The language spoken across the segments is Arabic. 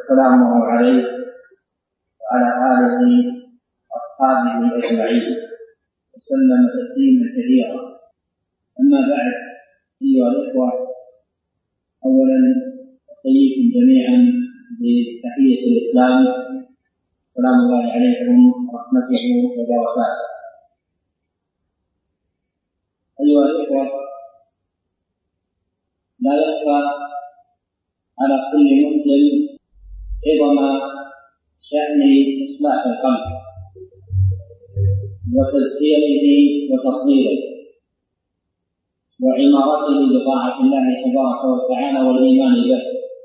وسلامه عليه وعلى آله وأصحابه أجمعين وسلم تسليما كثيرا. أما بعد، أيها الأخوة، أولا أحييكم جميعا بتحية الإسلام، السلام الله عليكم ورحمته وبركاته. أيها الأخوة، لا يخفى على كل مسلم عظم شأن إصلاح القلب وتزكيته وتطهيره وعمارته بطاعة الله تبارك وتعالى والإيمان به،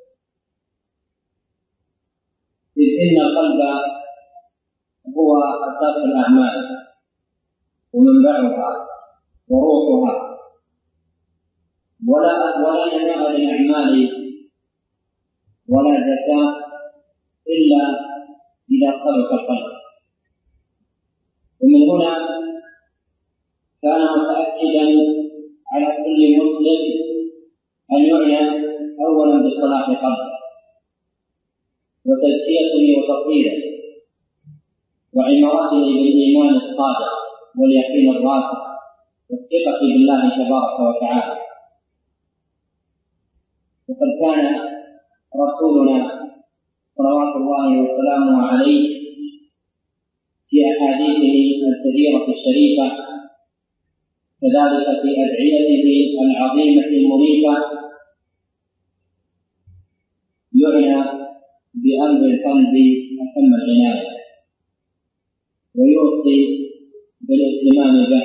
إذ إن القلب هو أساس الأعمال ومنبعها وروحها، ولا نماء للأعمال ولا زكاة إلا إذا خلق القلب. ومن هنا كان متأكدا على كل مسلم أن يعنى أولا بصلاح قلبه وتزكيته وتطهيره وعمارته بالإيمان الصادق واليقين الراسخ والثقة بالله تبارك وتعالى. وقد كان رسولنا صلوات الله وسلامه عليه في أحاديثه الكثيرة الشريفة، كذلك في أدعيته العظيمة المنيفة، يعنى بأمر القلب أتم العناية ويوصي بالاهتمام به.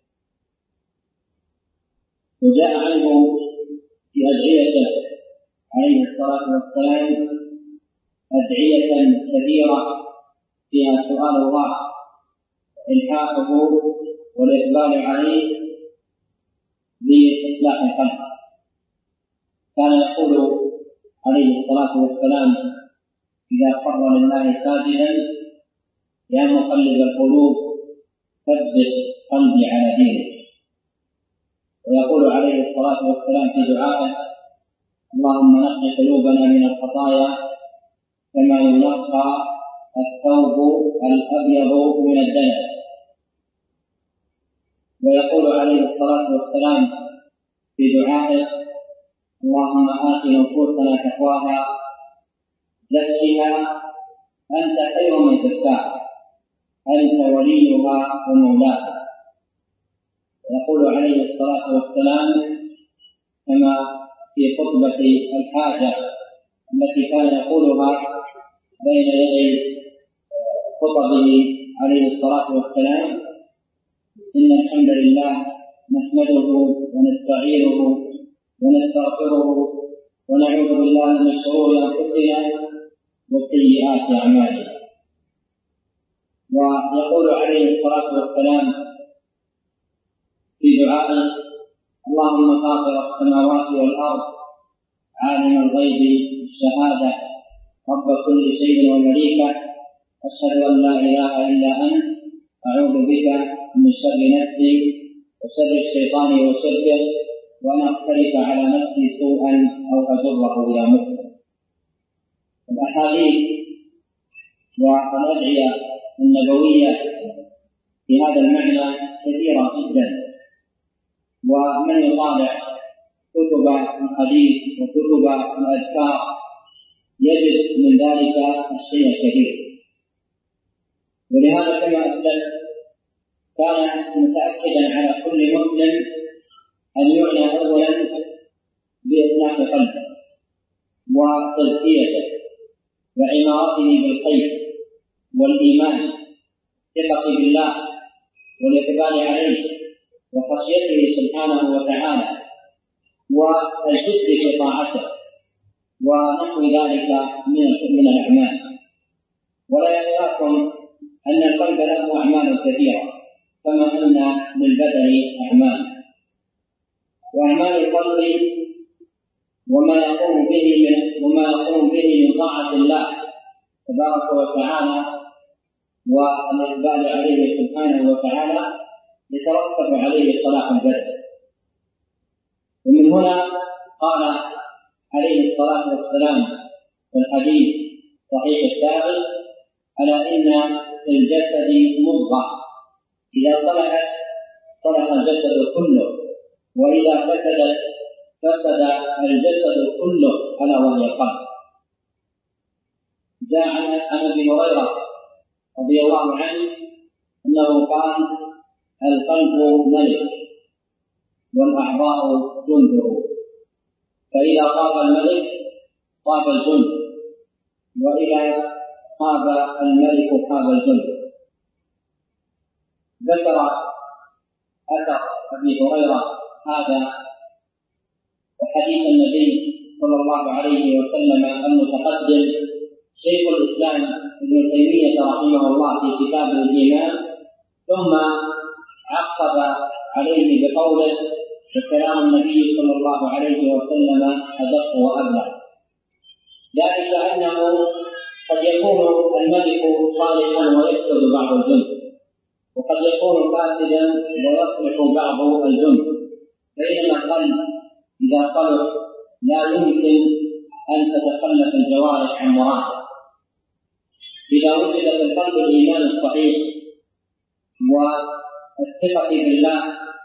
وجاء عنه في أدعيته عليه الصلاة والسلام أدعية كثيرة فيها سؤال الله إلحاقه والإقبال عليه بإصلاح القلب. كان يقول عليه الصلاة والسلام إذا خر لله ساجدا: يا مقلب القلوب ثبت قلبي على دينك. ويقول عليه الصلاة والسلام في دعائه: اللهم نقِ قلوبنا من الخطايا كما ينقى الثوب الأبيض من الدنس. ويقول عليه الصلاة والسلام في دعائه: اللهم آت نفوسنا تقواها زكها أنت خير من زكاها أنت وليها ومولاها. ويقول عليه الصلاة والسلام كما في خطبة الحاجة التي كان يقولها بين يدي خطبه عليه الصلاة والسلام: إن الحمد لله نحمده ونستعينه ونستغفره ونعوذ بالله من شرور أنفسنا وسيئات أعمالنا. ويقول عليه الصلاة والسلام في دعائه: اللهم فاطر السماوات والأرض عالم الغيب والشهادة رب كل شيء ومليكه، أشهد أن لا إله إلا أنت، أعوذ بك من شر نفسي وشر الشيطان وشركه، وأن أقترف على نفسي سوءا أو أجره إلى مسلم. الأحاديث والأدعية النبوية في هذا المعنى كثيرة جدا، ومن يطالع كتب الحديث وكتب الأذكار يجد من ذلك الشيء الكثير. ولهذا كما أسلم كان متأكدا على كل مسلم أن يعنى أولا بإصلاح قلبه وتزكيته وعمارته بالخير والإيمان، الثقة بالله والإقبال عليه وخشيته سبحانه وتعالى والجد في طاعته ونحو ذلك من الأعمال. ولا يخفاكم أن القلب له أعمال كثيرة كما أن للبدن أعمال، وأعمال القلب وما يقوم به من طاعة الله تبارك وتعالى والإقبال عليه سبحانه وتعالى يترتب عليه صلاح البدن. ومن هنا قال عليه الصلاة والسلام في الحديث الصحيح الثابت على إن في الجسد مضغة إذا صلحت صلح الجسد كله، وإذا فسدت فسد الجسد كله ألا وهي القلب. جاء عن أبي هريرة رضي الله عنه أنه قال: القلب ملك والأعضاء جنده، فإذا طاب الملك طاب الجند، وإذا خاب الملك خاب الجند. ذكر أثر أبي هريرة هذا وحديث النبي صلى الله عليه وسلم المتقدم شيخ الإسلام ابن تيمية رحمه الله في كتاب الإيمان، ثم عقب عليه بقوله: وكلام النبي صلى الله عليه وسلم أدق وأبلغ، ذلك أنه قد يكون الملك صالحا ويفسد بعض الجند، وقد يكون فاسدا ويصلح بعض الجند، بينما القلب إذا صلح لا يمكن أن تتخلف الجوارح عن مراده. إذا وجد في القلب الإيمان الصحيح والثقة بالله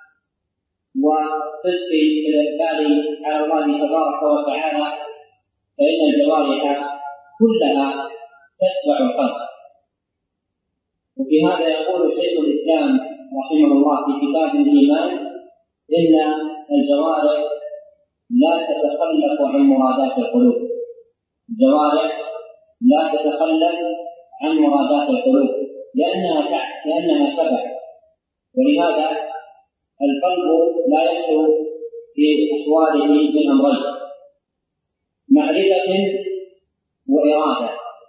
والصدق في الإقبال على الله تبارك وتعالى، فإن الجوارح كلها تتبع القلب. وفي هذا يقول شيخ الإسلام رحمه الله في كتاب الإيمان: إن الجوارح لا تتخلف عن مرادات القلوب. الجوارح لا تتخلف عن مرادات القلوب لأنها تبع، ولهذا القلب لا يخلو في أحواله من أمرين: معرفة وإرادة.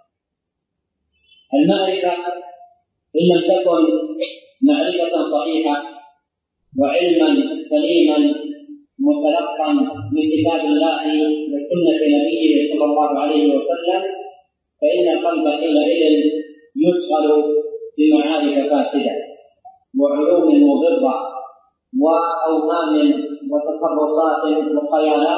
المعرفة إن لم تكن معرفة صحيحة وعلما سليما متلقا من كتاب الله وسنة نبيه صلى الله عليه وسلم، فإن القلب حينئذ يشغل بمعارف فاسدة وعلوم مضرة وأوهام وتصرفات وخيالات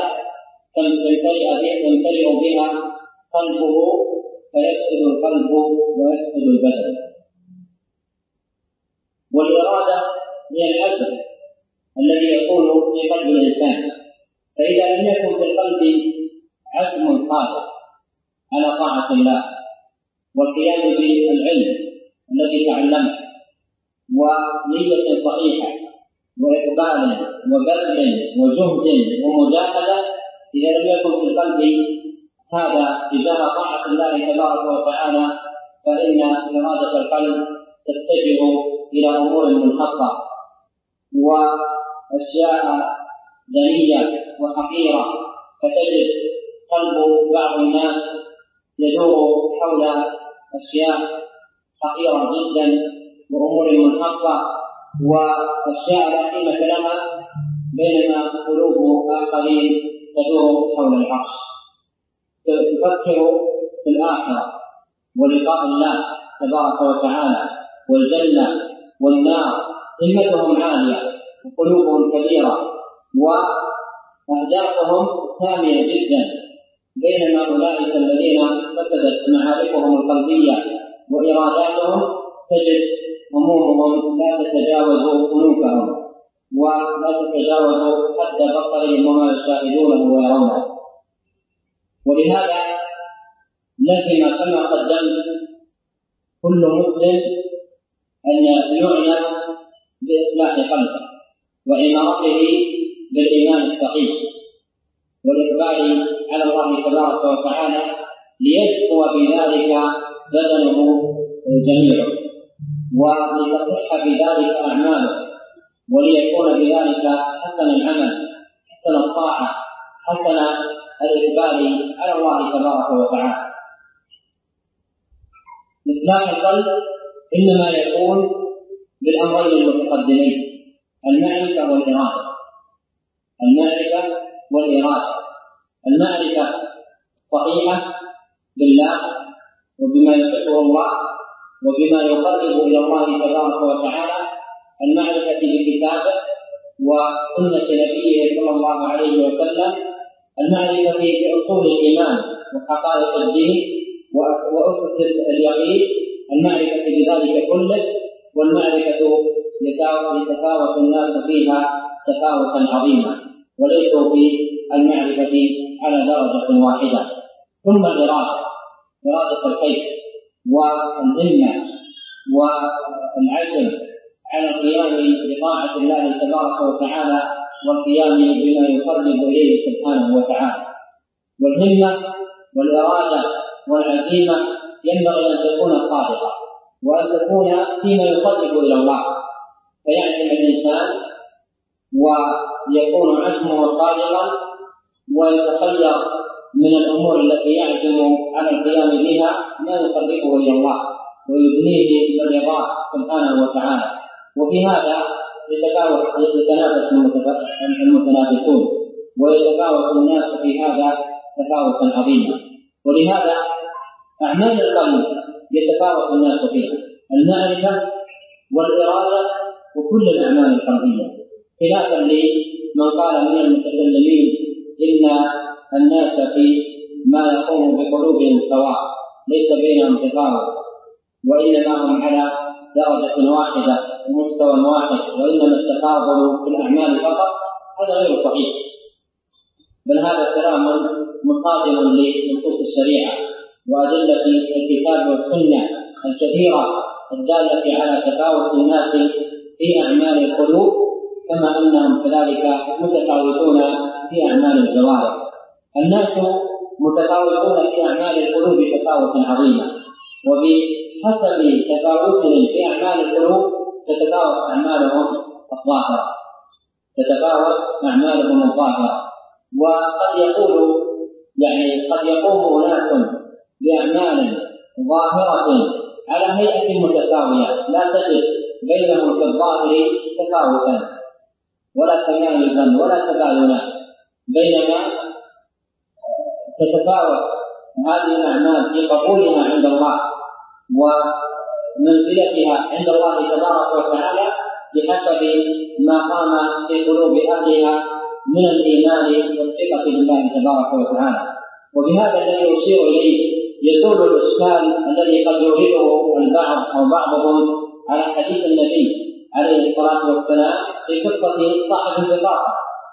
تمتلئ بها قلبه، فيفسد القلب ويفسد البدن. والإرادة هي العزم الذي يكون في قلب الإنسان، فإذا لم يكن في القلب عزم قادر على طاعة الله والقيام بالعلم الذي تعلمه ونية صحيحة وإقبال وبذل وجهد ومجاهدة، إذا لم يكن في القلب هذا تجاه طاعة الله تبارك وتعالى، فإن إرادة القلب تتجه إلى أمور منحصة وأشياء دنية وحقيرة، فتجد قلب بعض الناس يدور حول أشياء حقيرة جدا وأمور منحصة وأشياء لا قيمة لها، بينما قلوب آخرين تدور حول العرش، تفكر في الآخرة ولقاء الله تبارك وتعالى والجنة والنار، همتهم عالية وقلوبهم كبيرة وأهدافهم سامية جدا، بينما أولئك الذين فسدت معارفهم القلبية وإراداتهم تجد همومهم لا تتجاوز أنوفهم ولا تتجاوز حد بصرهم وما يشاهدونه ويرونه. ولهذا لزم كما قدمت كل مسلم أن يعنى بإصلاح قلبه وعمارته بالإيمان الصحيح والإقبال على الله تبارك وتعالى، ليزكو بذلك بدنه جميعا ولتصح بذلك أعماله وليكون بذلك حسن العمل حسن الطاعة حسن الإقبال على الله تبارك وتعالى. إصلاح القلب إنما يكون بالأمرين المتقدمين: المعرفة والإرادة. المعرفة والإرادة: المعرفة الصحيحة بالله وبما يحبه الله وبما يقرب إلى الله تبارك وتعالى، المعرفة بكتابه وسنة نبيه صلى الله عليه وسلم، المعرفة بأصول الإيمان وحقائق الدين وأثبت اليقين المعرفة بذلك كله، والمعرفة يتفاوت الناس فيها تفاوتا عظيما، وليسوا في المعرفة على درجة واحدة. ثم إرادة الخير والهمة والعزم على القيام بطاعة الله تبارك وتعالى والقيام بما يقرب إليه سبحانه وتعالى. والهمة والإرادة والعزيمة ينبغي أن تكون صادقة، وأن تكون فيما يقرب إلى الله، فيعزم الإنسان ويكون عزمه صادقا ويتخير من الأمور التي يعزم على القيام بها ما يقربه إلى الله ويبنيه بالرضا سبحانه وتعالى. وفي هذا يتنافس المتنافسون ويتفاوت الناس في هذا تفاوتا عظيما. ولهذا أعمال القلب يتفاوت الناس فيها، المعرفة والإرادة وكل الأعمال القلبية، خلافا لمن قال من المتكلمين إن الناس في ما يقوم بقلوبهم سواء، ليس بينهم تفاوت، وإنما هم على درجة واحدة ومستوى واحد، وإنما التفاضل في الأعمال فقط. هذا غير صحيح، بل هذا كلام مصادم لنصوص الشريعة وأدلة الكتاب والسنة الكثيرة الدالة على تفاوت الناس في أعمال القلوب، كما أنهم كذلك متفاوتون في أعمال الجوارح. الناس متفاوتون في أعمال القلوب تفاوتا عظيما، وبحسب تفاوتهم في أعمال القلوب تتفاوت أعمالهم الظاهرة. وقد يقوم أناس بأعمال ظاهرة على هيئة متساوية، لا تجد بينهم في الظاهر تفاوتا ولا تمايزا ولا تباينا، بينما تتفاوت هذه الأعمال في قبولها عند الله ومنزلتها عند الله تبارك وتعالى بحسب ما قام في قلوب أهلها من الإيمان والثقة بالله تبارك وتعالى. وبهذا الذي يشير إليه يزول الإشكال الذي قد يورده البعض أو بعضهم على حديث النبي عليه الصلاة والسلام في قصة صاحب البطاقة،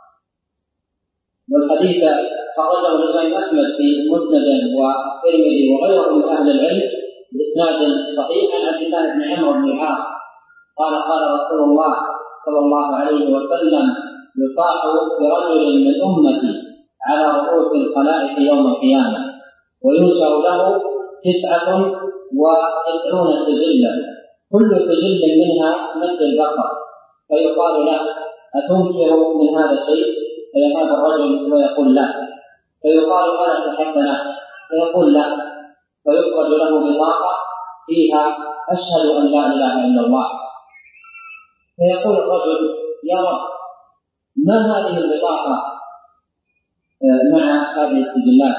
والحديث خرجه الإمام أحمد في مسنده والترمذي وغيرهم من أهل العلم بإسناد صحيح عن عبد الله بن عمرو بن العاص قال رسول الله صلى الله عليه وسلم: يصاح برجل من أمتي على رؤوس الخلائق يوم القيامة، وينشر له 99 سجلا، كل سجل منها مد البصر، فيقال له: أتنكر من هذا الشيء؟ فيهاب الرجل ويقول لا، فيقال: ألك حسنة؟ فيقول لا، فيخرج له بطاقة فيها: أشهد أن لا إله إلا الله. فيقول الرجل: يا رب، ما هذه البطاقة مع هذه السجلات؟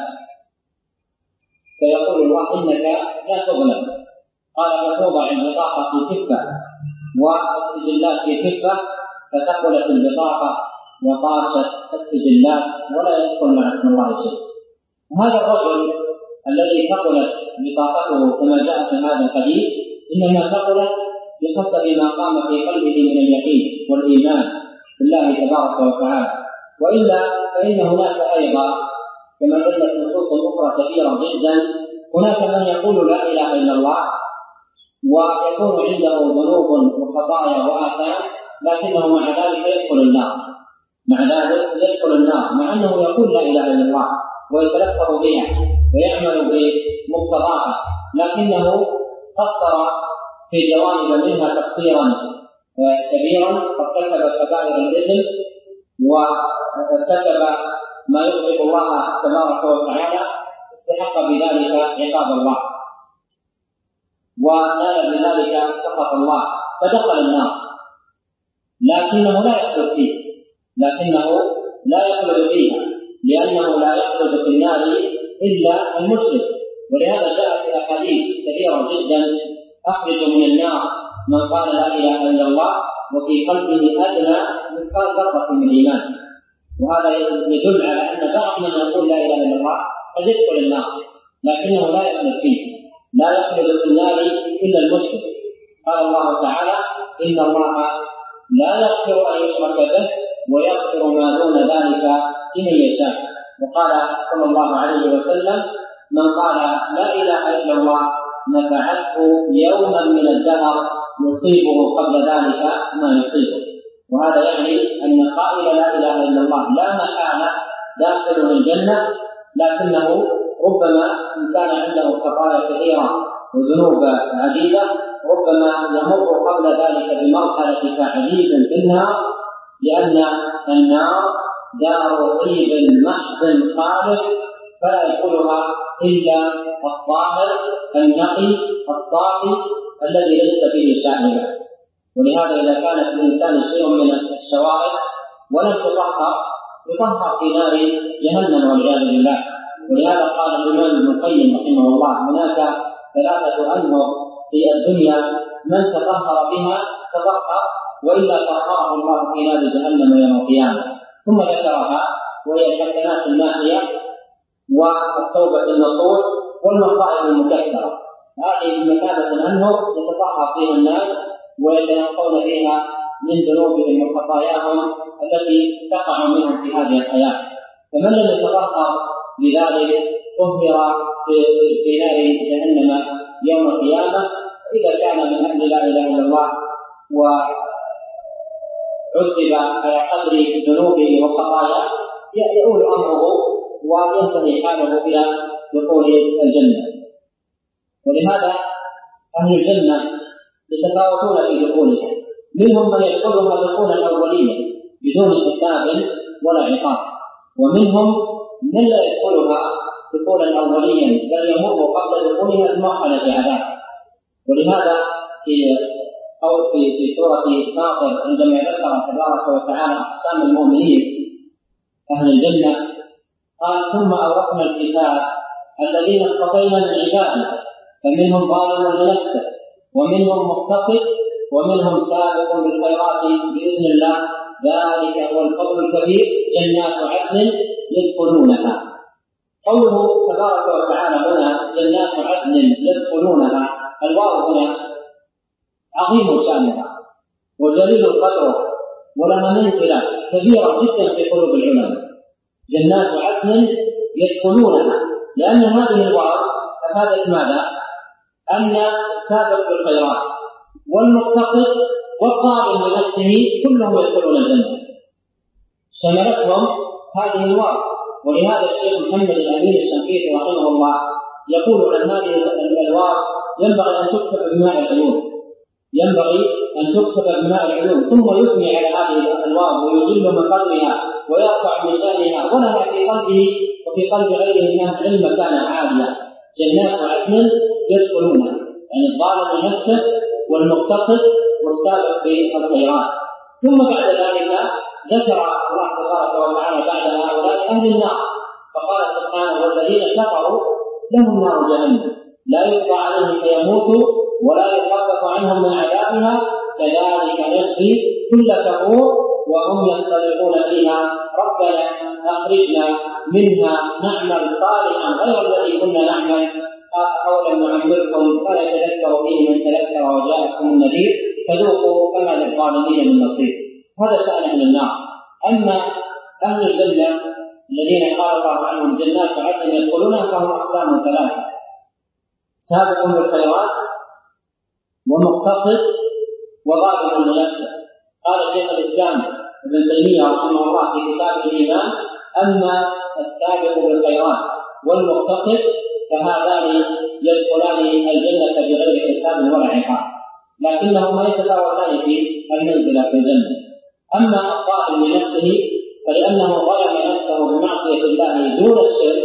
فيقول الله: إنك لا تظلم. قال: فتوضع البطاقة في كفة والسجلات في كفة، فتقلت البطاقة وطاشت السجلات ولا يدخل مع اسم الله شيء. هذا الرجل الذي ثقلت بطاقته كما جاء في هذا الحديث إنما ثقلت بحسب ما قام في قلبه من اليقين والإيمان بالله تبارك وتعالى، وإلا فإن هناك أيضا كما دلت نصوص أخرى كثيرة جدا هناك من يقول لا إله إلا الله ويكون عنده ذنوب وخطايا وآثام، لكنه مع ذلك يدخل النار، مع أنه يقول لا إله إلا الله ويتلفظ بها ويعمل بمقتضاها، لكنه قصر في جوانب منها تقصيرا كبيرا، فارتكب كبائر الإثم وارتكب ما يغضب الله تبارك وتعالى، استحق بذلك عقاب الله ونال بذلك سخط الله فدخل النار، لكنه لا يخلد فيها، لأنه لا يخلد في النار إلا المشرك. ولهذا جاء في أحاديث كثيرة جدا: أخرج من النار من قال لا إله إلا الله وفي قلبه أدنى مثقال ذرة من الإيمان. وهذا يدل على أن بعض من يقول لا إله إلا الله قد يدخل النار لكنه لا يخلد فيه، لا يخلد في النار إلا المشرك. قال الله تعالى: إن الله لا يغفر أن يشرك به ويغفر ما دون ذلك لمن يشاء. وقال صلى الله عليه وسلم: من قال لا إله إلا الله نفعته يوما من الدهر يصيبه قبل ذلك ما يصيبه. وهذا يعني أن قائل لا إله إلا الله لا محالة داخل الجنة، لكنه ربما إن كان عنده خطايا كثيرة وذنوب عديدة ربما يمر قبل ذلك بمرحلة تعذيب في النار، لأن النار دار طيب محض خالص فلا يدخلها إلا الطاهر النقي الصافي الذي ليس فيه شائبة. ولهذا إذا كانت الإنسان شيء من الشوائب ولم يطهر في نار جهنم والعياذ بالله. ولهذا قال الإمام ابن القيم رحمه الله: هناك ثلاثة أنهر في الدنيا من تطهر بها تطهر وإلا طهره الله في نار جهنم يوم القيامة. ثم ذكرها وهي الحسنات الماحية والتوبة النصوح والمصائب المكثرة. هذه بمثابة الأنهر يتطهر فيها الناس ويتنقون فيها من ذنوبهم وخطاياهم التي تقع منهم في هذه الحياة. فمن لم يتطهر بذلك طهر في نار جهنم يوم القيامة. إذا كان من أهل لا إله إلا الله وعذب على قدر ذنوبه وخطاياه يؤول أمره وينتهي حاله إلى دخول الجنة. ولهذا أهل الجنة يتفاوتون في دخولها، منهم من يدخلها دخولا أوليا بدون حساب ولا عقاب، ومنهم من لا يدخلها دخولا أوليا بل يمر قبل دخولها بمرحلة عذاب. ولهذا في سورة فاطر عندما ذكر تبارك وتعالى أقسام المؤمنين أهل الجنة قال: ثم أورثنا الكتاب الذين اصطفينا من عبادنا فمنهم ظالم لنفسه ومنهم مقتصد ومنهم سابق بالخيرات بإذن الله ذلك هو الفضل الكبير جنات عدن يدخلونها. قوله تبارك وتعالى هنا جنات عدن يدخلونها، الواو هنا عظيم شأنها وجليل قدرها ولها منزلة كبيرة جدا في قلوب العلماء. جنات عدن يدخلونها، لأن هذه الواو أفادت ماذا؟ أن السابق بالخيرات والمقتصد والظالم لنفسه كلهم يدخلون الجنة، شملتهم هذه الواو. ولهذا الشيخ محمد الأمين الشنقيطي رحمه الله يقول عن هذه الواو: ينبغي أن تكتب بماء العيون، ينبغي أن تكتب بماء العيون، ثم يثني على هذه الواو ويجل من قلبها ويرفع من شأنها، ولها في قلبه وفي قلب غيره من العلم كان عاليا. جنات عدن يدخلونها، يعني الظالم لنفسه والمقتصد والسابق في الخيرات. ثم بعد ذلك ذكر الله تبارك وتعالى بعد هؤلاء أهل النار فقال سبحانه: والذين كفروا لهم نار جهنم لا يقضى عليهم فيموتوا ولا يخفف عنهم من عذابها كذلك نجزي كل كفور وهم ينطلقون فيها ربنا أخرجنا منها نعمل صالحا غير الذي كنا نعمل أولم نعمركم فيتذكر فيه من تذكر وجاءكم النذير فذوقوا فما للظالمين من نصير. هذا شأن أهل النار. أما أهل الجنة الذين قال الله عنهم جنات عدن يدخلونها فهم أقسام ثلاثة: سابق بالخيرات ومقتصد وظالم لنفسه. قال شيخ الإسلام ابن تيمية رحمه الله في كتاب الإيمان: أما السابق بالخيرات والمقتصد فهذان يدخلان الجنة بغير حساب ولا عقاب، لكنهما يتفاوتان في المنزلة في الجنة. أما الظالم لنفسه فلأنه ظلم نفسه بمعصية الله دون الشرك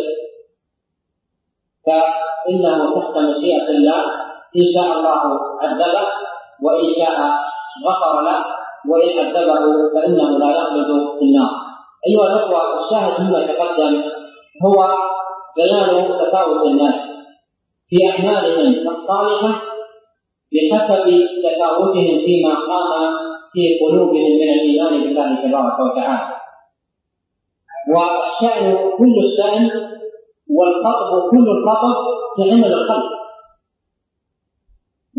فإنه تحت مشيئة الله، إن شاء الله عذبه وإن شاء غفر له، وإن عذبه فإنه لا يخلد في النار. أيها الأخوة، الشاهد مما تقدم هو بيان تفاوت الناس في أعمالهم الصالحة بحسب تفاوتهم فيما قام في قلوبهم من الإيمان بالله تبارك وتعالى. والشأن كل الشأن والخطب كل الخطب في عمل الخلق.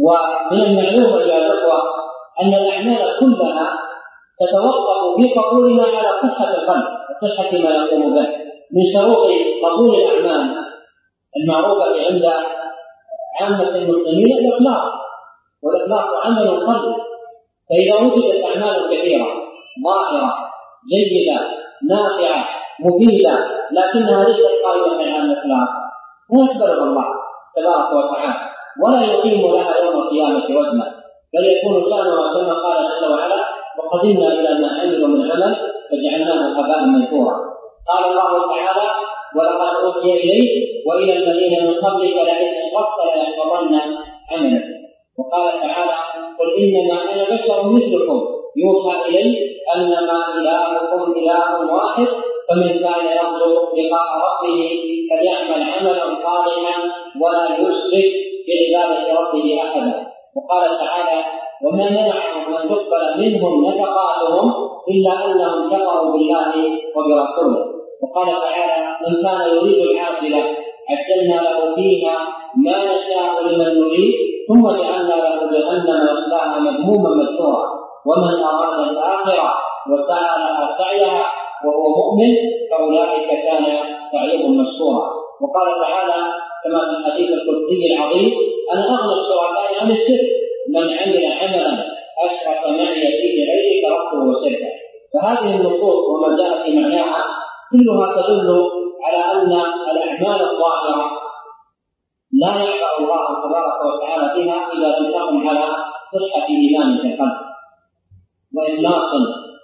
ومن المعلوم أيها الأخوة أن الأعمال كلها تتوقف في قبولها على صحة القلب وصحة ما يقوم به. من شروط قبول الأعمال المعروفة عند عامة المسلمين الإخلاص، والإخلاص عمل القلب. فإذا وجدت أعمال كثيرة ظاهرة جيدة نافعة مفيدة لكنها ليست قائمة على الإخلاص لا يقبلها الله تبارك وتعالى ولا يقيم لها يوم القيامة وزنا، بل يكون شأنها كما قال جل وعلا: وقدمنا إلى ما عملوا من عمل فجعلناه هباء منثورا. قال الله تعالى: ولقد أوحي إليك وإلى الذين من قبلك لئن أشركت ليحبطن عملك. وقال تعالى: قل إنما أنا بشر مثلكم يوحى إلي أنما إلهكم إله واحد فمن كان يرجو لقاء ربه فليعمل عملا صالحا ولا يشرك بعبادة ربه أحدا. وقال تعالى: وما منعهم أن تقبل منهم نفقاتهم إلا أنهم كفروا بالله وبرسوله. وقال تعالى: من كان يريد العاجلة عجلنا له فيها ما نشاء لمن نريد ثم جعلنا له جهنم يصلاها مذموما مدحورا ومن أراد الآخرة وسعى لها سعيها وهو مؤمن فأولئك كان سعيهم مشكورا. وقال تعالى كما في الحديث القدسي العظيم: أنا أغنى الشركاء عن الشرك من عمل عملا أشرك معي فيه غيري تركته وشركه. فهذه النصوص وما جاء في معناها كلها تدل على أن الأعمال الظاهرة لا يشفع الله تبارك وتعالى بها إذا لم تقم على صحة إيمان في القلب وإخلاص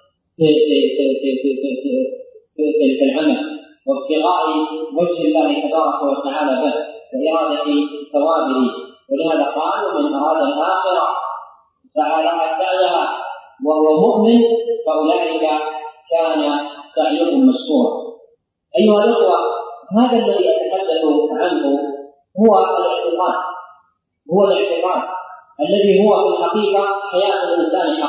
في العمل وابتغاء وجه الله تبارك وتعالى به وإرادة ثوابه. ولهذا قال: ومن أراد الآخرة سعى لها سعيها وهو مؤمن فأولئك كان سعيهم مشكورا. أيها الأخوة، هذا الذي أتحدث عنه هو الاعتقاد الذي هو في الحقيقة حياة الإنسان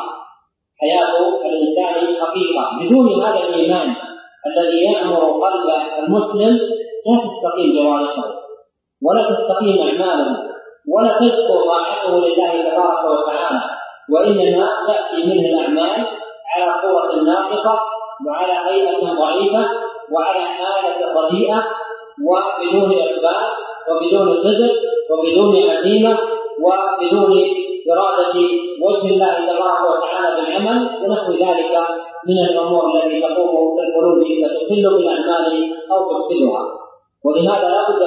حقيقة. بدون هذا الإيمان الذي يأمر قلب المسلم لا تستقيم جوارحه ولا تستقيم أعماله ولا تذكر طاعته لله تبارك وتعالى، وإنما تأتي منه الأعمال على صورة ناقصة وعلى هيئة ضعيفة وعلى حالة رديئة وبدون إقبال وبدون صدق وبدون عزيمة وبدون إرادة وجه الله تبارك وتعالى بالعمل ونحو ذلك من الأمور التي تقوم بالقلوب فتخل بالأعمال أو تفسدها. ولهذا لا بد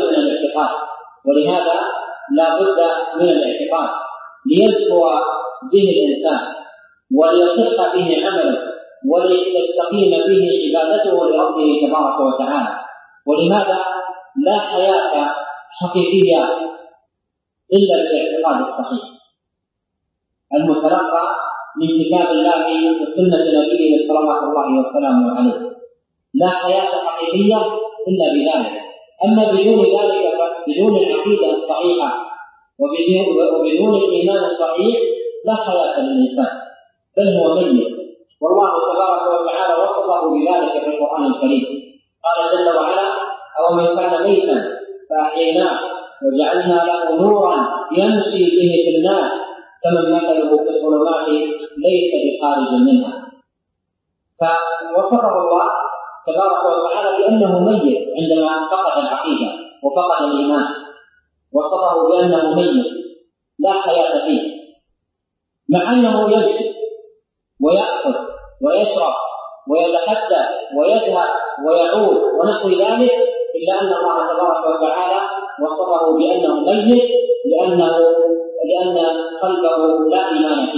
من الاعتقاد ليزكو به الإنسان وليصح به عمله ولتستقيم به عبادته لربه تبارك وتعالى. ولهذا لا حياة حقيقية إلا بالاعتقاد الصحيح المتلقى من كتاب الله وسنة نبيه صلى الله وسلم عليه. لا حياة حقيقية إلا بذلك. أما بدون ذلك بدون العقيدة الصحيحة وبدون الإيمان الصحيح لا حياة للإنسان بل هو ميت. والله تبارك وتعالى وصفه بذلك في القرآن الكريم. قال جل وعلا: أومن كان ميتا فأحييناه وجعلنا له نورا يمشي به في الناس كمن مثله في الظلمات ليس بخارج منها. فوصفه الله تبارك وتعالى بأنه ميت عندما فقد العقيدة وفقد الإيمان، وصفه بأنه ميت لا حياة فيه، مع أنه يمشي ويأكل ويشرب ويتحدث ويذهب ويعود ونحو ذلك، إلا أن الله تبارك وتعالى وصفه بأنه ميت لأن قلبه لا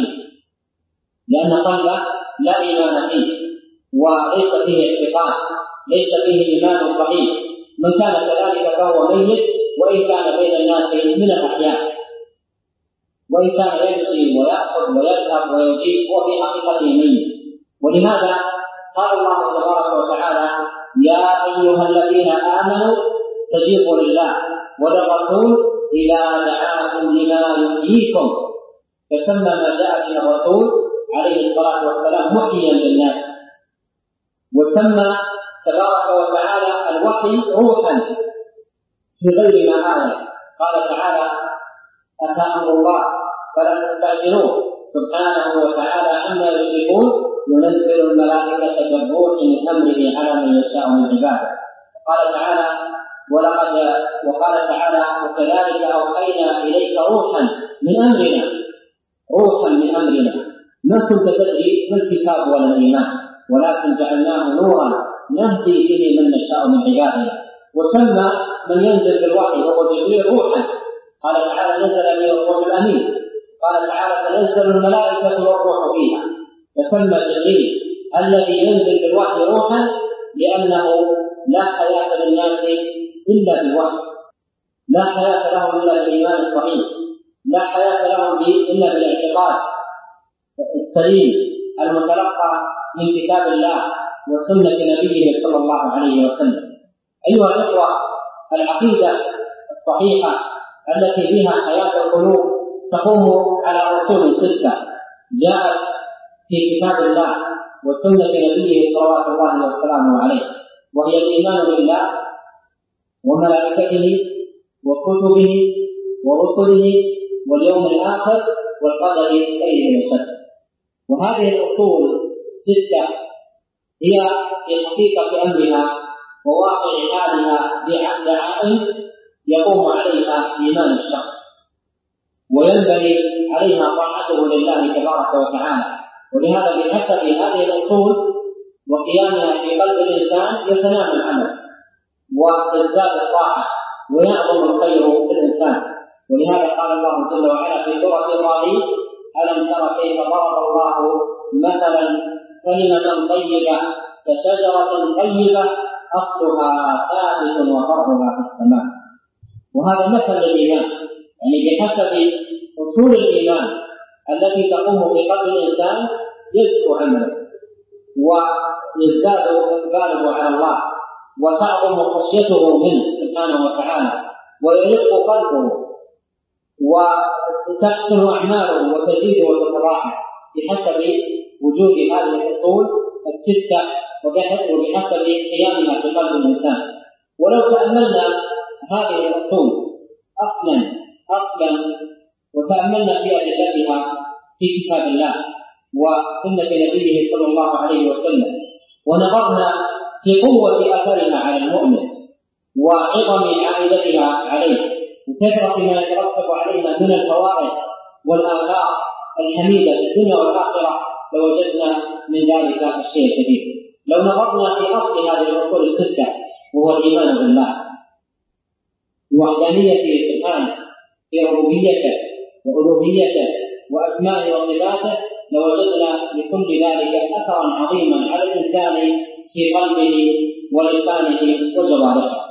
إيمان فيه وليس فيه اعتقاد، ليس فيه إيمان صحيح. من كان كذلك فهو ميت وإن كان بين الناس من الأحياء، وإن كان يمشي ويأخذ ويذهب ويجيب هو في حقيقته ميت. ولهذا قال الله تبارك وتعالى: يا أيها الذين آمنوا استجيبوا لله وللرسول إذا دعاكم لما يحييكم. فسمى ما جاء من الرسول عليه الصلاة والسلام محييا للناس، وسمى تبارك وتعالى الوحي روحا في غير ما آية. قال تعالى: أتى أمر الله فلا تستعجلوه سبحانه وتعالى عما يشركون ينزل الملائكة بالروح من أمره على من يشاء من عباده. قال تعالى وقال تعالى وكذلك أوحينا إليك روحا من أمرنا ما كنت تدري ما الكتاب ولا الإيمان ولكن جعلناه نورا نهدي به من نشاء من عبادنا. وسمى من ينزل بالوحي وهو جبريل روحا، قال تعالى نزل به الروح الأمين، قال تعالى تنزل الملائكة والروح فيها. فسمى جبريل الذي ينزل بالوحي روحا لأنه لا حياة للناس إلا بالوحي، لا حياة لهم إلا بالإيمان الصحيح، لا حياة لهم إلا بالاعتقاد السليم المتلقى من كتاب الله وسنة نبيه صلى الله عليه وسلم. أيها الإخوة، العقيدة الصحيحة التي فيها حياة القلوب تقوم على أصول 6 جاءت في كتاب الله وسنة نبيه صلوات الله وسلامه عليه، وهي الإيمان بالله وملائكته وكتبه ورسله واليوم الآخر والقدر خيره وشره. وهذه الأصول 6 هي في حقيقة أمرها وواقع حالها دعائم يقوم عليها إيمان الشخص وينبغي عليها طاعته لله تبارك وتعالى. ولهذا بحسب هذه الأصول وقيامها في قلب الإنسان يتنامى العمل وتزداد الطاعة ويعظم الخير في الإنسان. ولهذا قال الله جل وعلا في سورة إبراهيم ألم تر كيف ضرب الله مثلا كلمة طيبة كشجرة طيبة أصلها ثابت وفرعها في السماء. وهذا مثل للإيمان، يعني بحسب أصول الإيمان التي تقوم في قلب الإنسان يزكو عمله ويزداد إقباله على الله وتعظم خشيته منه سبحانه وتعالى ويرق قلبه وتحسن أعماله وتزيد وتتضاعف بحسب وجود هذه الأصول 6 وبحسب قيامها في قلب الإنسان. ولو تأملنا هذه الأصول أصلا وتأملنا في أدلتها في كتاب الله وسنة نبيه صلى الله عليه وسلم ونظرنا في قوة أثرها على المؤمن وعظم عائدتها عليه وكثرة ما يترتب عليها من الفوائد والآثار الحميدة في الدنيا والآخرة لوجدنا من ذلك الشيء الكثير. لو نظرنا في أصل هذه الأصول 6 وهو الإيمان بالله بوحدانيته سبحانه في ربوبيته وألوهيته وأسمائه وصفاته لوجدنا لكل ذلك أثرا عظيما على الإنسان في قلبه ولسانه وجوارحه.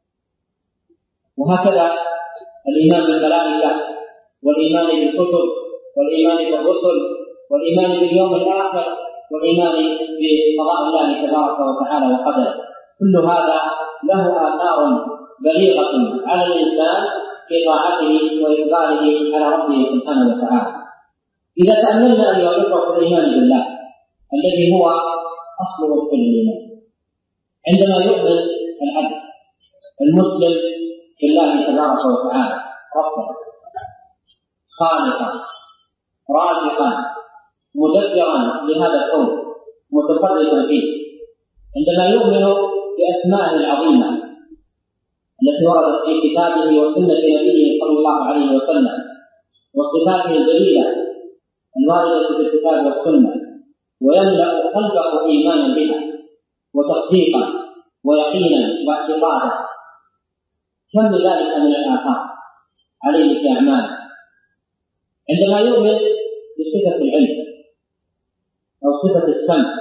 وهكذا الإيمان بالملائكة والإيمان بالكتب والإيمان بالرسل والإيمان باليوم الآخر والإيمان بقضاء الله تبارك وتعالى وقدره، كل هذا له آثار بليغة على الإنسان في طاعته وإقباله على ربه سبحانه وتعالى. إذا تأملنا أيها الأخوة في الإيمان بالله الذي هو أصل أصول الإيمان، عندما يؤمن العبد المسلم بالله تبارك وتعالى ربا خالقا رازقا مدبرا لهذا الكون متصرفا فيه، عندما يؤمن بأسمائه العظيمة التي وردت في كتابه وسنة نبيه صلى الله عليه وسلم وصفاته الجليلة الواردة في الكتاب والسنة ويملأ قلبه إيمانا بها وتصديقا ويقينا واعتقادا، كم ذلك من الآثار عليه في أعماله. عندما يؤمن بصفة العلم أو صفة السمع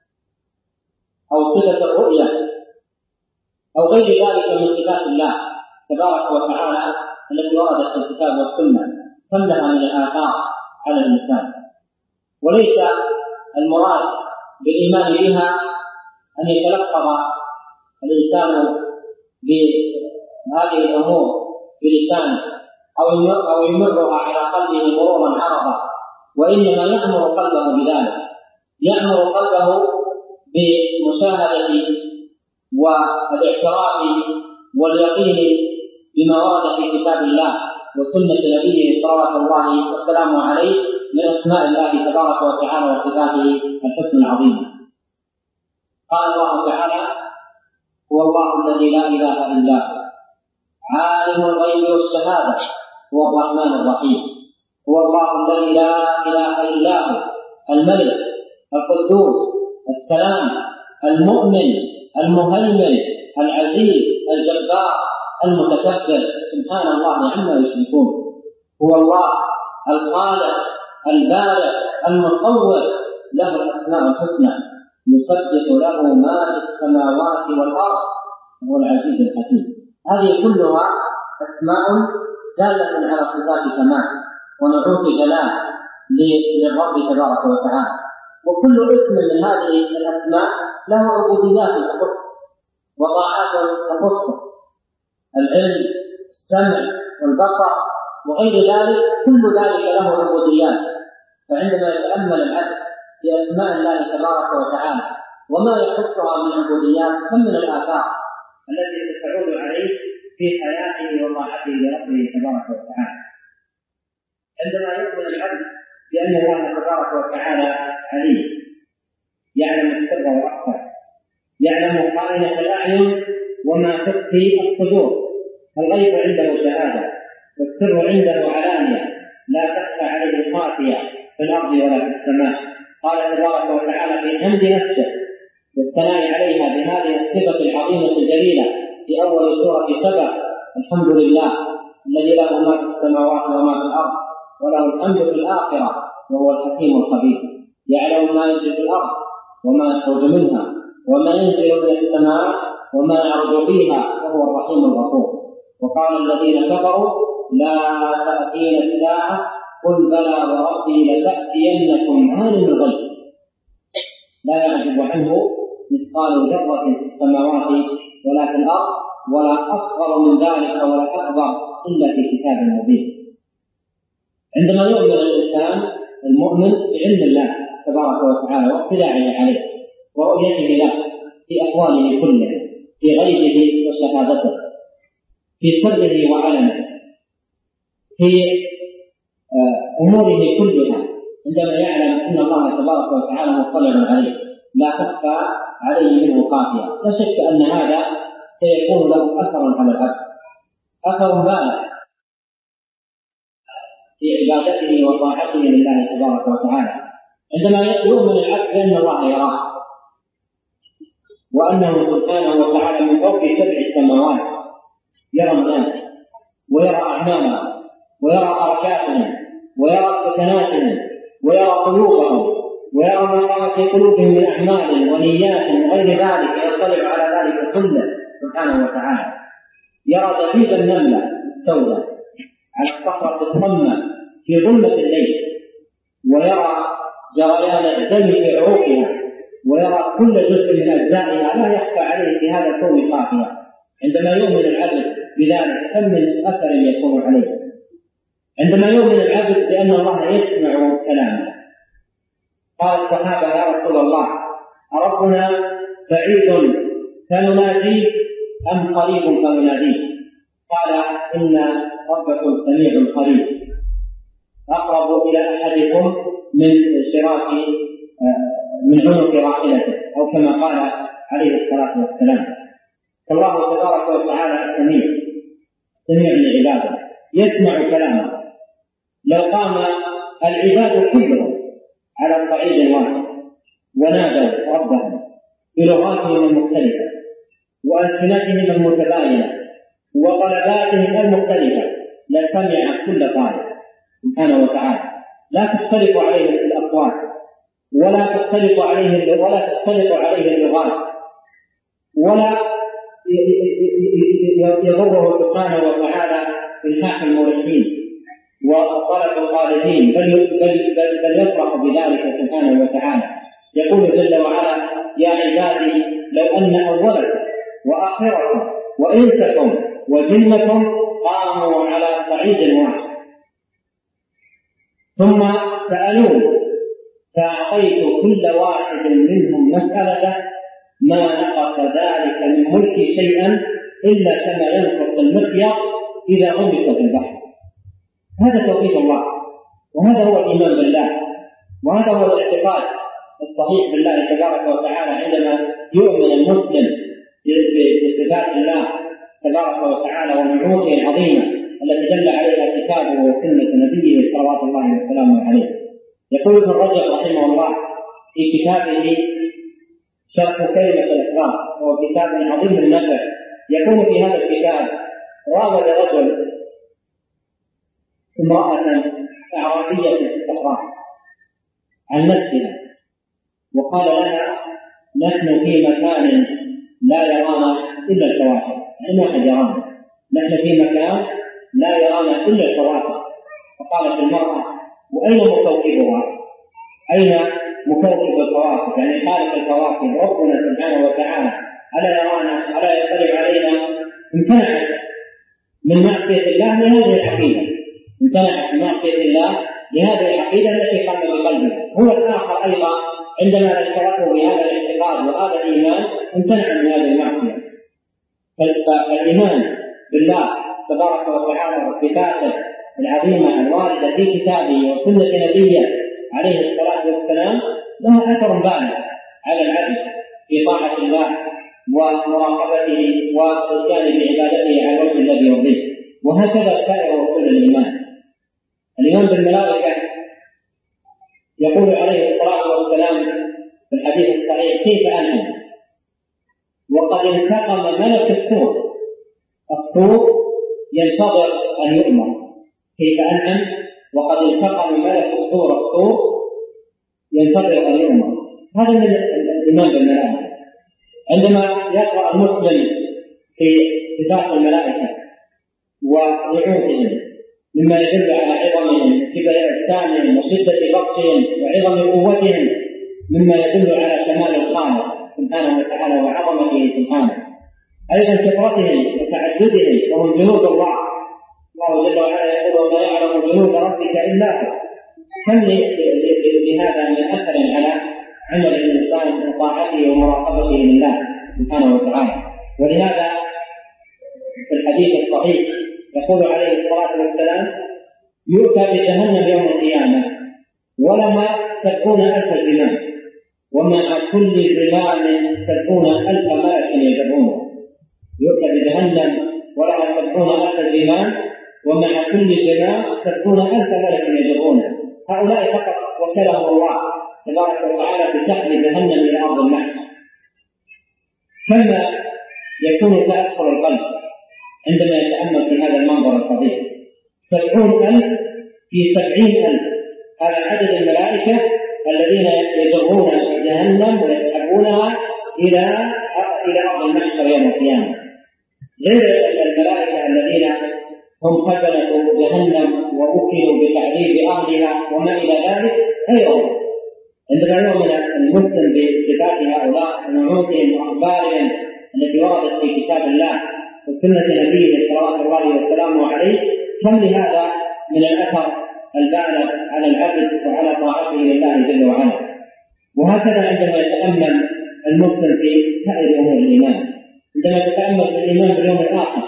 أو صفة الرؤية أو غير ذلك من صفات الله تبارك وتعالى التي وردت في الكتاب والسنة، كم لها من الآثار على الإنسان. وليس المراد بالإيمان بها أن يتلفظ الإنسان بهذه الأمور بلسانه أو يمرها على قلبه مرورا عرضا، وإنما يأمر قلبه بذلك، يأمر قلبه بمشاهدة والاعتراف واليقين بما ورد في كتاب الله وسنة نبيه صلوات الله وسلامه عليه من أسماء الله تبارك وتعالى وصفاته الحسن العظيمة. قال الله تعالى: هو الله الذي لا إله إلا هو عالم الغيب والشهادة هو الرحمن الرحيم. هو الله الذي لا إله إلا هو الملك القدوس السلام المؤمن المهيمن العزيز الجبار المتكبر سبحان الله عما يشركون. هو الله الخالق البارئ المصور له الأسماء الحسنى يسبح له ما في السماوات والأرض وهو العزيز الحكيم. هذه كلها أسماء دالة على صفات كمال ونعوت جلال للرب تبارك وتعالى. وكل اسم من هذه الأسماء له عبوديات تخصه وطاعات تخصه، العلم السمع والبصر وغير ذلك، كل ذلك له عبوديات. فعندما يتأمل العبد في أسماء الله تبارك وتعالى وما يخصها من عبوديات كم من الآثار التي تعود عليه في حياته وطاعته لربه تبارك وتعالى. عندما يؤمن العبد بأن الله تبارك وتعالى عليم يعلم السر والأخفى، يعلم خائنة الأعين وما تخفي الصدور، الغيب عنده شهادة والسر عنده علانية لا تخفى عليه خافية في الأرض ولا في السماء. قال تبارك وتعالى في حمد نفسه والثناء عليها بهذه الصفة العظيمة الجليلة في أول سورة سبأ: الحمد لله الذي له ما في السماوات وما في الأرض وله الحمد في الآخرة وهو الحكيم الخبير. يعلم ما يجري في الأرض وما يخرج منها وما ينزل من السماء وما يعرج فيها وهو الرحيم الغفور. وقال الذين كفروا: لا تأتينا الساعة قل بلى وربي لتأتينكم عالم الغيب لا يعجب عنه مثقال ذرة في السماوات ولا في الأرض ولا أصغر من ذلك ولا أكبر إلا في كتاب مبين. عندما يؤمن الإنسان المؤمن بعلم الله تبارك وتعالى واطلاعه عليه ورؤيته له في أحواله كلها، في غيبه وشهادته، في سره وعلمه، في أموره كلها، عندما يعلم أن الله تبارك وتعالى مطلع عليه لا تخفى عليه منه خافية، لا شك أن هذا سيكون له أثر على العبد، أثر بالغ في عبادته وطاعته لله تبارك وتعالى. عندما يؤمن العبد بأن الله يراه وأنه سبحانه وتعالى من فوق 7 السماوات يرى الناس ويرى أعمالهم ويرى حركاتهم ويرى سكناتهم ويرى قلوبهم ويرى ما قام في قلوبهم من أعمال ونيات وغير ذلك، يطلع على ذلك كله سبحانه وتعالى. يرى دبيب النملة السوداء على الصخرة الصمة في ظلمة الليل، ويرى جريان الدم في عروقها، ويرى كل جزء من أجزائها، لا يخفى عليه في هذا الكون خافية. عندما يؤمن العبد بذلك كم من أثر يكون عليه. عندما يؤمن العبد بأن الله يسمع كلامه، قال الصحابة: يا رسول الله أربنا بعيد فنناديه أم قريب فنناديه؟ قال: إن ربكم سميع قريب أقرب إلى أحدكم من شراك من عنق راحلته، أو كما قال عليه الصلاة والسلام. فالله تبارك وتعالى سميع لعباده يسمع كلامه. لو قام العباد كلهم على صعيد واحد ونادوا ربهم بلغاتهم المختلفة وألسنتهم المتباينة وطلباتهم المختلفة لسمع كل طالب سبحانه وتعالى، لا تختلف عليه الأقوال ولا تختلف عليه اللغات ولا يضره سبحانه وتعالى إلحاح المرشدين وطلب الطالبين، بل يفرح بذلك سبحانه وتعالى. يقول جل وعلا: يا عبادي لو أن أولكم وآخركم وإنسكم وجنكم قاموا على صعيد واحد ثم سألوني فأعطيت كل واحد منهم مسألة ما نقص ذلك من ملكي شيئا إلا كما ينقص المخيط إذا غمس في البحر. هذا توحيد الله، وهذا هو الإيمان بالله، وهذا هو الاعتقاد الصحيح بالله تبارك وتعالى. عندما يؤمن المسلم بصفات الله تبارك وتعالى ونعوته العظيمة التي دل عليها كتابه وسنة نبيه صلوات الله وسلامه عليه. يقول ابن رجب رحمه الله في كتابه شرح كلمة الإسلام، وهو كتاب عظيم النفع، يكون في هذا الكتاب راود رجل امرأة أعرابية في الصحراء عن نفسها وقال لها: نحن في مكان لا يرانا إلا الكواكب، يعني ما حد يرانا، نحن في مكان لا يرانا إلا الكواكب. فقالت المرأة: وأين مكوكبها؟ أين مكوكب الكواكب؟ يعني خالق الكواكب ربنا سبحانه وتعالى ألا يرانا، ألا يطلع علينا؟ امتنعت من معصية الله لهذه العقيدة، امتنعت من معصية الله لهذه العقيدة التي قام بقلبها. هو الآخر أيضا عندما اشتركوا بهذا الاعتقاد وهذا الإيمان امتنع من هذه المعصية. فالإيمان بالله تبارك وتعالى وصفاته العظيمة الواردة في كتابه وسنة نبيه عليه الصلاة والسلام لها أثر بالغ على العبد في طاعة الله ومراقبته والإتيان بعبادته على الوجه الذي يرضيه. وهكذا سائر رسل الإيمان. الإيمان بالملائكة يقول عليه الصلاة والسلام في الحديث الصحيح: كيف أنعم وقد انتقم ملك السور ينتظر أن يؤمر. كيف أنعم وقد انتقم ملك السور ينتظر أن يؤمر. هذا من الإيمان بالملائكة. عندما يقرأ المسلم في صفات الملائكة ونعوتهم مما يدل على عظمهم، كبر أجسامهم وشدة بطشهم وعظم قوتهم، مما يدل على كمال الخالق سبحانه وتعالى وعظمته سبحانه. أيضا كثرتهم وتعددهم، وهم جنود الله. الله جل وعلا يقول: وما يعلم جنود ربك إلا هو. كم لهذا من أثر على عمل الإنسان وطاعته ومراقبته لله سبحانه وتعالى. ولهذا في الحديث الصحيح يقول عليه الصلاة والسلام: يؤتى بجهنم يوم القيامة ولما 70,000 زمام، ومع كل زمام 70,000 ملك يجرونه. يؤتى بجهنم ولها 70,000 زمام، ومع كل زمام 70,000 ملك يجرونه. هؤلاء فقط وكلهم الله تبارك وتعالى بسحب جهنم إلى أرض المحشر. كما يكون تأثر القلب عندما يتأمل في هذا المنظر الفظيع. 70,000 في 70,000، هذا عدد الملائكة الذين يجرون جهنم ويسحبونها إلى أرض المحشر يوم القيامة، غير الملائكة الذين هم خزنة جهنم ووكلوا بتعذيب أهلها وما إلى ذلك غيرهم. عندما يؤمن المسلم بصفات هؤلاء ونعوتهم وأخبارهم التي وردت في كتاب الله وسنة نبيه صلوات الله وسلامه عليه، كم لهذا من الأثر البالغ على العبد وعلى طاعته لله جل وعلا. وهكذا عندما يتأمل المسلم في سائر أمور الإيمان، عندما تتأمل في الإيمان باليوم الآخر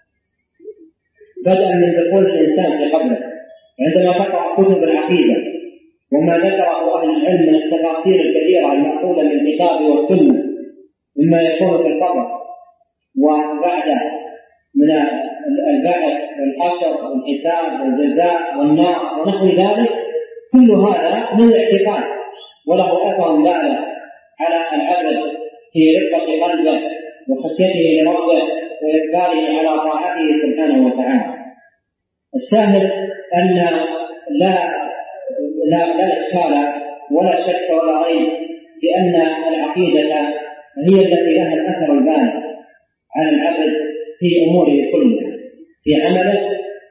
بدءا من دخول الإنسان في قبره، عندما تقرأ كتب العقيدة وما ذكره أهل العلم من التفاصيل الكثيرة المأخوذة من الكتاب والسنة مما يكون في القبر وبعد من البعث والحشر والحساب والجزاء والنار ونحو ذلك، كل هذا من الاعتقاد وله أثر بالغ على العبد في رقة قلبه وخشيته لربه وإقباله على طاعته سبحانه وتعالى. الشاهد أن لا إشكال ولا شك ولا ريب بأن العقيدة هي التي لها الأثر البالغ على العبد في أموره كلها، في عمله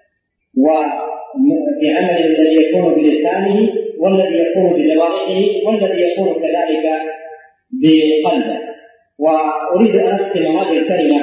وفي عمله الذي يكون بلسانه والذي يكون بجوارحه والذي يكون كذلك بقلبه. وأريد أن أختم هذه الكلمة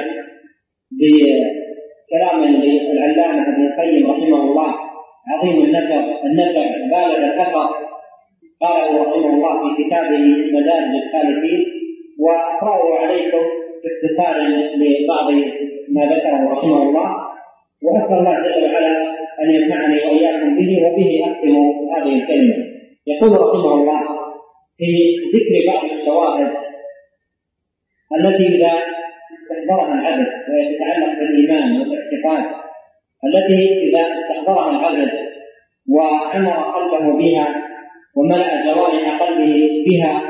بكلام للعلامة ابن القيم رحمه الله عظيم النفع بالغ الأثر، قاله رحمه الله في كتابه مدارج السالكين، وأقرأه عليكم باختصار لبعض ما ذكره رحمه الله. وأسأل الله جل وعلا أن ينفعني وإياكم به وبه أختم هذه الكلمة. يقول رحمه الله في ذكر بعض الشواهد التي إذا استحضرها العبد وهي تتعلق بالإيمان والاعتقاد، التي إذا استحضرها العبد وعمر قلبه بها وملأ جوانح قلبه بها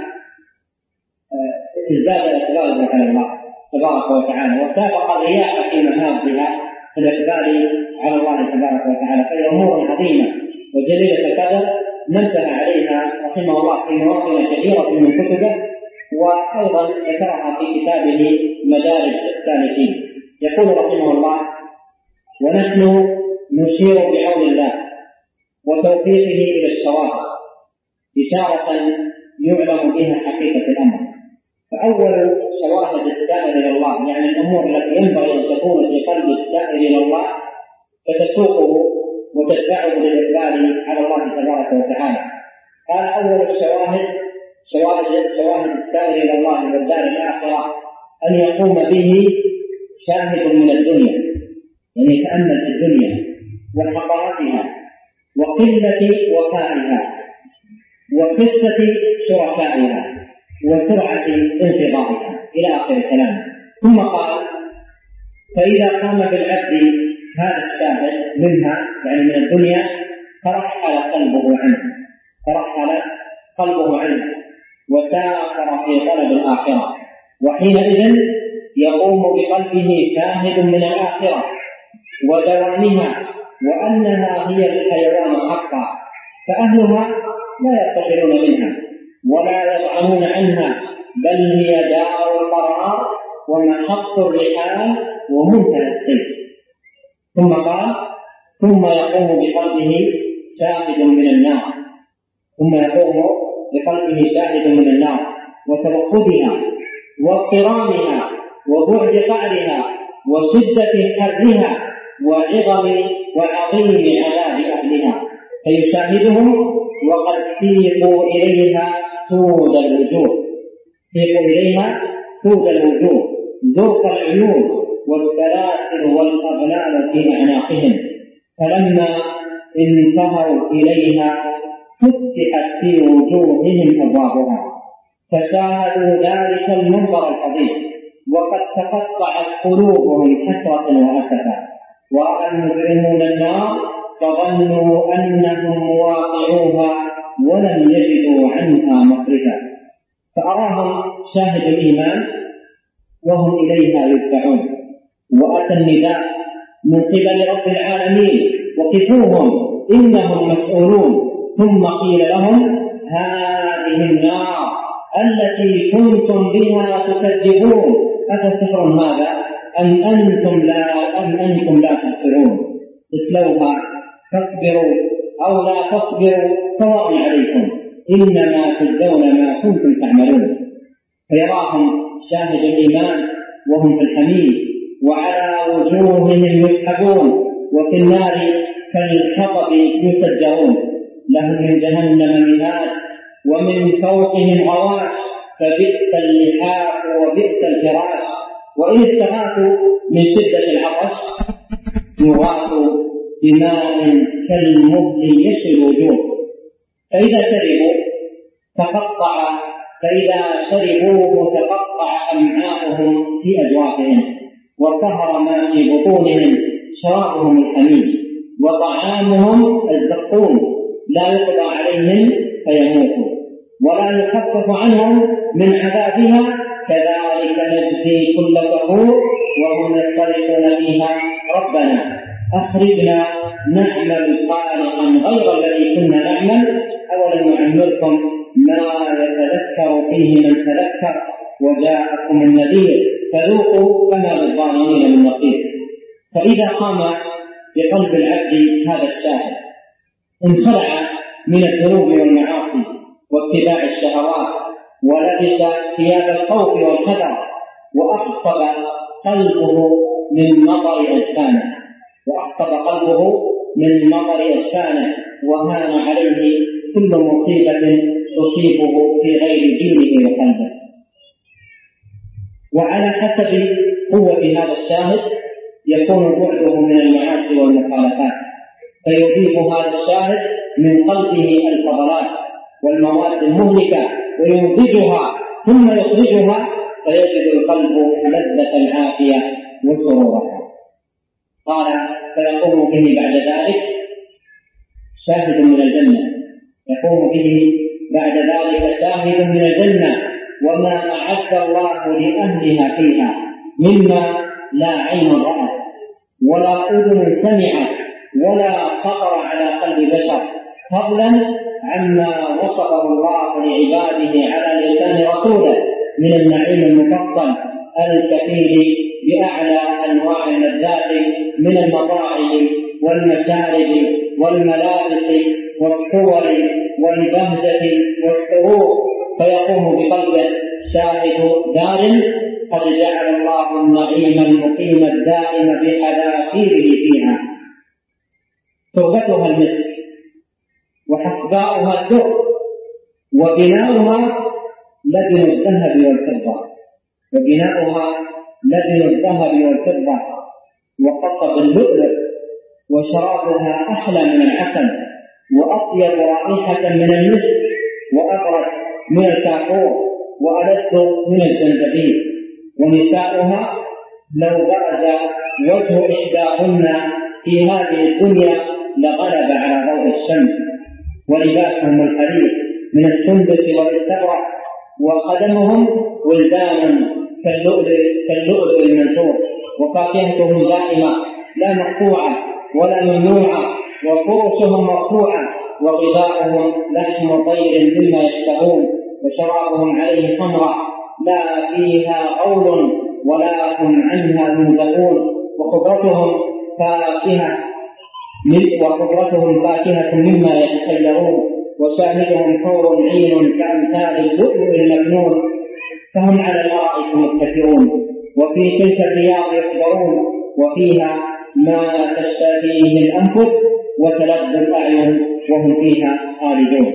ازداد إقباله على الله تبارك وتعالى، وسابق الرياح في مهابها في الإقبال على الله تبارك وتعالى. فهي أمور عظيمة وجليلة القدر نبه عليها رحمه الله في مواطن كثيرة من كتبه، وأيضا ذكرها في كتابه مدارج السالكين. يقول رحمه الله: ونحن نشير بعون الله وتوفيقه إلى الصواب إشارة يعلم بها حقيقة الأمر. فأول شواهد السائر إلى الله، يعني الأمور التي ينبغي أن تكون في قلب السائر إلى الله فتسوقه وتدفعه للإقبال على الله تبارك وتعالى. قال: أول شواهد السائر إلى الله والدار الآخرة أن يقوم به شاهد من الدنيا، يعني يتأمل في الدنيا وحقارتها وقلة وفائها وقصة شركائها وسرعة انقضائها إلى آخر الكلام. ثم قال: فإذا قام بالعبد هذا الشاهد منها، يعني من الدنيا، ترحل قلبه عنه وسافر في طلب الآخرة، وحينئذ يقوم بقلبه شاهد من الآخرة ودوامها وأنها هي الحيوان حقا، فأهلها لا يرتحلون منها ولا يطعنون عنها، بل هي دار القرار ومحط الرحال ومنتهى السير. ثم قال: ثم يقوم بقلبه شاهد من النار وتوقدها واضطرامها وبعد قعرها وشدة حرها وعظيم عذاب أهلها، فيشاهدهم وقد سيقوا إليها سود الوجوه ذوق العيون والسلاسل والأغلال في أعناقهم، فلما انتهوا إليها فتحت في وجوههم أبوابها فشاهدوا ذلك المنظر العظيم، وقد تقطعت قلوبهم حسرة وأسفا، ورأى المجرمون النار فظنوا أنهم مواقعوها ولم يجدوا عنها مخرجا، فأراهم شاهد الإيمان وهم إليها يدفعون. وأتى النداء من قبل رب العالمين: وقفوهم إنهم مسؤولون. ثم قيل لهم: هذه النار التي كنتم بها تكذبون، أفسحر هذا أم أنتم لا تبصرون، اصلوها فاصبروا أو لا تصبروا سواء عليكم، إنما تجزون ما كنتم تعملون. فيراهم شاهد الإيمان وهم في الحميم وعلى وجوههم يسحبون وفي النار كالحطب يسجرون، لهم من جهنم مهاد ومن فوقهم غواش، فبئس اللحاف وبئس الفراش، وإن استغاثوا من شدة العطش يغاثوا بماء كالمهل يشوي الوجوه، فإذا شربوه تقطع أمعاؤهم في أجوافهم، وسهر ما في بطونهم شرابهم الحميم، وطعامهم الزقوم، لا يقضى عليهم فيموتوا ولا يخفف عنهم من عذابها، كذلك نجزي كل كفور، وهم يصطرخون فيها: ربنا أخرجنا نعمل صالحا غير الذي كنا نعمل، أولم نعمركم ما يتذكر فيه من تذكر وجاءكم النذير، فذوقوا فما للظالمين من نصير. فإذا قام بقلب العبد هذا الشاهد انخلع من الذنوب والمعاصي واتباع الشهوات، ولبس ثياب الخوف والحذر، وأخصب قلبه من مطر أجسامه، وهان عليه كل مصيبة تصيبه في غير دينه وقلبه. وعلى حسب قوة هذا الشاهد يكون بعده من المعاصي والمخالفات، فيضيف هذا الشاهد من قلبه الفضلات والمواد المهلكة وينضجها ثم يخرجها، فيجد القلب لذة العافية وسرورها. قال: فيقوم به بعد ذلك شاهد من الجنة، يقوم به بعد ذلك شاهد من الجنة وما أعد الله لأهلها فيها مما لا عين رأت ولا أذن سمعت ولا خطر على قلب بشر، فضلا عما وصفه الله لعباده على لسان رسوله من النعيم المفضل الكفيل بأعلى أنواع اللذات من المطاعم والمشارب والملابس والصور والبهجة والسرور، فيقوم بقلبه شاهد دار قد جعل الله النعيم المقيم الدائم بحذافيره فيها، تربتها المسك وحصباؤها الدر وبناؤها لبن الذهب والفضة وقصب اللؤلؤ، وشرابها أحلى من العسل وأطيب رائحة من المسك وأبرد من الكافور وألذ من الزنجبيل. ونساؤها لو برز وجه إحداهن في هذه الدنيا لغلب على ضوء الشمس، ولباسهم الحرير من السندس والاستبرق، وقدمهم ولدان كاللؤلؤ المنثور، وفاكهتهم دائمة لا مقطوعة ولا ممنوعة، وفرشهم مرفوعة، وغذاؤهم لحم طير مما يشتهون، وشرابهم عليه خمرة لا فيها قول ولا هم عنها ينزفون، وخضرتهم فاكهة مما يتخيرون، وشاهدهم حور عين كأمثال اللؤلؤ المكنون، فهم على الأرائك متكئون، وفي تلك الرياض يخبرون، وفيها ما تشتهيه الأنفس وتلذ الأعين وهم فيها خالدون.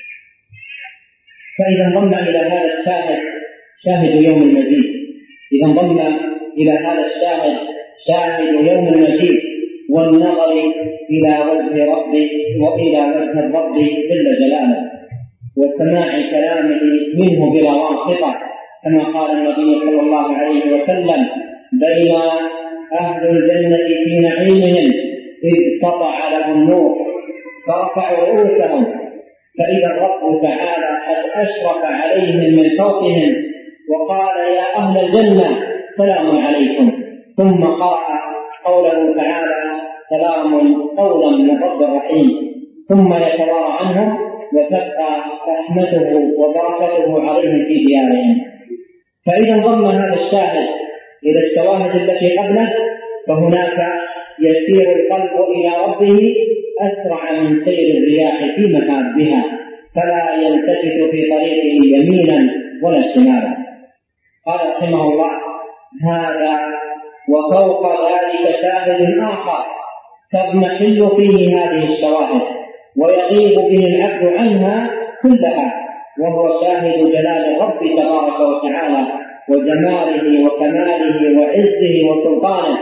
فإذا انضم إلى هذا الشاهد شاهد يوم المزيد، إذا انضم إلى هذا الشاهد شاهد يوم المزيد والنظر إلى وجه ربي وإلى وجه الرب جل جلاله وسماع كلامه منه بلا واسطة، كما قال النبي صلى الله عليه وسلم: بين أهل الجنة في نعيمهم إذ سطع لهم النور فرفعوا رؤوسهم فإذا الرب تعالى قد أشرف عليهم من فوقهم وقال: يا أهل الجنة سلام عليكم، ثم قرأ قوله تعالى: سلام قولا من رب رحيم، ثم يتوارى عنهم وتبقى رحمته وبركته عليهم في ديارهم. فإذا انضم هذا الشاهد إلى الشواهد التي قبله فهناك يسير القلب إلى ربه أسرع من سير الرياح في مهابها، فلا يلتفت في طريقه يمينا ولا شمالا. قال رحمه الله: هذا وفوق ذلك شاهد آخر تضمحل فيه هذه الشواهد ويغيب به العبد عنها كلها، وهو شاهد جلال الرب تبارك وتعالى وجماله وكماله وعزه وسلطانه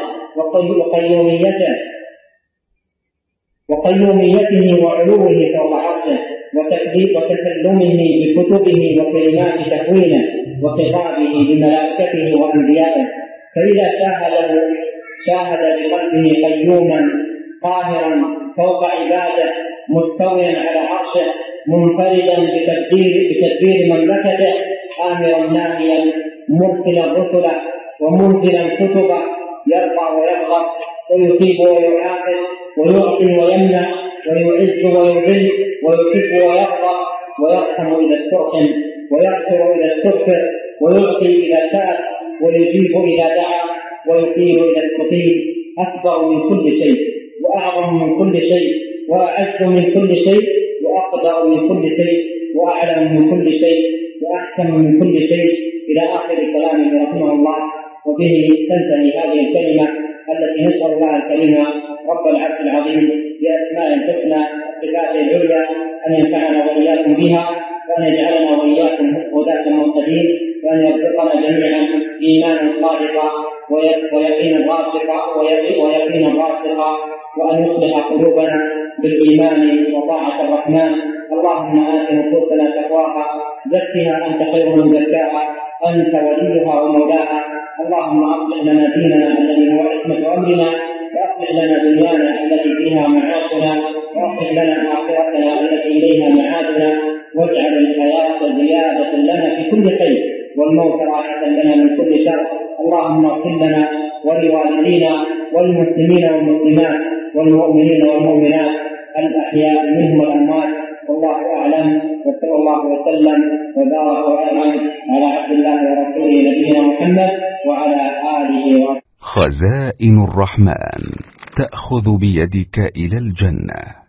وقيوميته وعلوه فوق عرشه وتكلمه بكتبه وكلمات تكوينه وخطابه بملائكته وأنبيائه. فإذا شاهد بقلبه قيوما قاهرا فوق عباده مستويا على عرشه منفردا بتدبير مملكته آمرا ناهيا مرسلا رسلا ومنزلا كتبا يرفع ويرغب ويثيب ويعاقب ويعطي ويمنع ويعز ويذل ويحب ويرضى ويرحم إذا استرحم ويغفر إذا استغفر ويعطي إذا سأل ويجيب إذا دعا ويثير إذا استطيع، أكبر من كل شيء وأعظم من كل شيء وأعز من كل شيء وأقدر من كل شيء وأعلم من كل شيء وأحكم من كل شيء إلى آخر كلامه رحمه الله. وبه تنتهي هذه الكلمة التي نسأل الله الكريم رب العرش العظيم بأسماء الحسنى وصفاته العليا أن ينفعنا وإياكم بها، وأن يجعلنا وإياكم هداة مهتدين، وأن يرزقنا جميعا إيمانا صادقا ويقينا راسخا ويقينا راسخا، وأن يصلح قلوبنا بالإيمان وطاعة الرحمن. اللهم آت نفوسنا تقواها، زكها أنت خير من زكاها، أنت وليها ومولاها. اللهم أصلح لنا ديننا الذي هو عصمة أمرنا، وأصلح لنا دنيانا التي فيها معاشنا، وأصلح لنا آخرتنا التي إليها معادنا، واجعل الحياة زيادة لنا في كل خير والموت راحة لنا من كل شر. اللهم اغفر لنا ولوالدينا والمسلمين والمسلمات والمؤمنين والمؤمنات الأحياء منهم والأموات. والله أعلم، وصلى الله وسلم وبارك وأنعم على عبد الله ورسوله نبينا محمد وعلى آله وصحبه. خزائن الرحمن تأخذ بيدك إلى الجنة.